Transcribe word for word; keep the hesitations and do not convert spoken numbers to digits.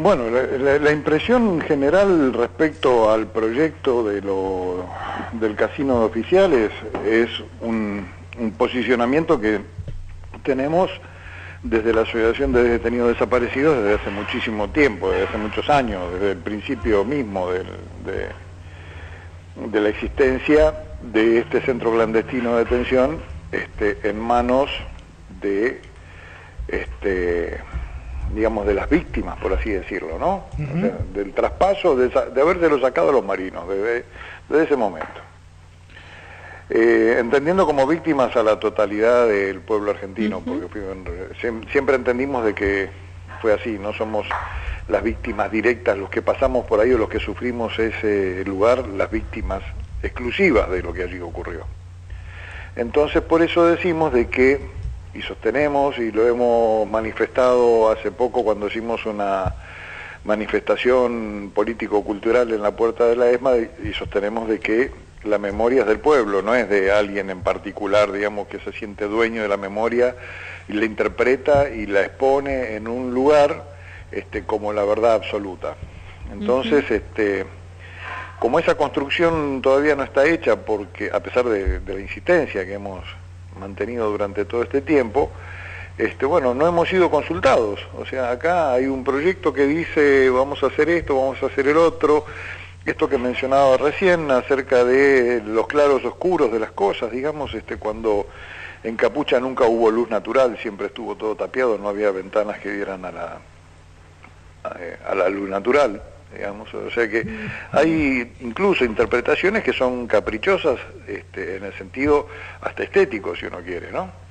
Bueno, la, la, la impresión general respecto al proyecto de lo, del casino de oficiales es un, un posicionamiento que tenemos desde la Asociación de Detenidos Desaparecidos desde hace muchísimo tiempo, desde hace muchos años, desde el principio mismo del, de, de la existencia de este centro clandestino de detención este, en manos de, este, digamos, de las víctimas, por así decirlo, ¿no? Uh-huh. O sea, del traspaso, de, de habérselo sacado a los marinos, desde, desde ese momento. Eh, entendiendo como víctimas a la totalidad del pueblo argentino, uh-huh. porque siempre entendimos de que fue así, no somos las víctimas directas, los que pasamos por ahí o los que sufrimos ese lugar, las víctimas exclusivas de lo que allí ocurrió. Entonces por eso decimos de que, y sostenemos, y lo hemos manifestado hace poco cuando hicimos una manifestación político-cultural en la puerta de la ESMA, y sostenemos de que la memoria es del pueblo, no es de alguien en particular, digamos, que se siente dueño de la memoria y la interpreta y la expone en un lugar este, como la verdad absoluta. Entonces, uh-huh. este, como esa construcción todavía no está hecha, porque a pesar de, de la insistencia que hemos mantenido durante todo este tiempo, este, bueno, no hemos sido consultados. O sea, acá hay un proyecto que dice vamos a hacer esto, vamos a hacer el otro. Esto que mencionaba recién acerca de los claros oscuros de las cosas, digamos, este, cuando en Capucha nunca hubo luz natural, siempre estuvo todo tapiado, no había ventanas que dieran a la, a, a la luz natural, digamos, o sea que hay incluso interpretaciones que son caprichosas, este, en el sentido hasta estético, si uno quiere, ¿no?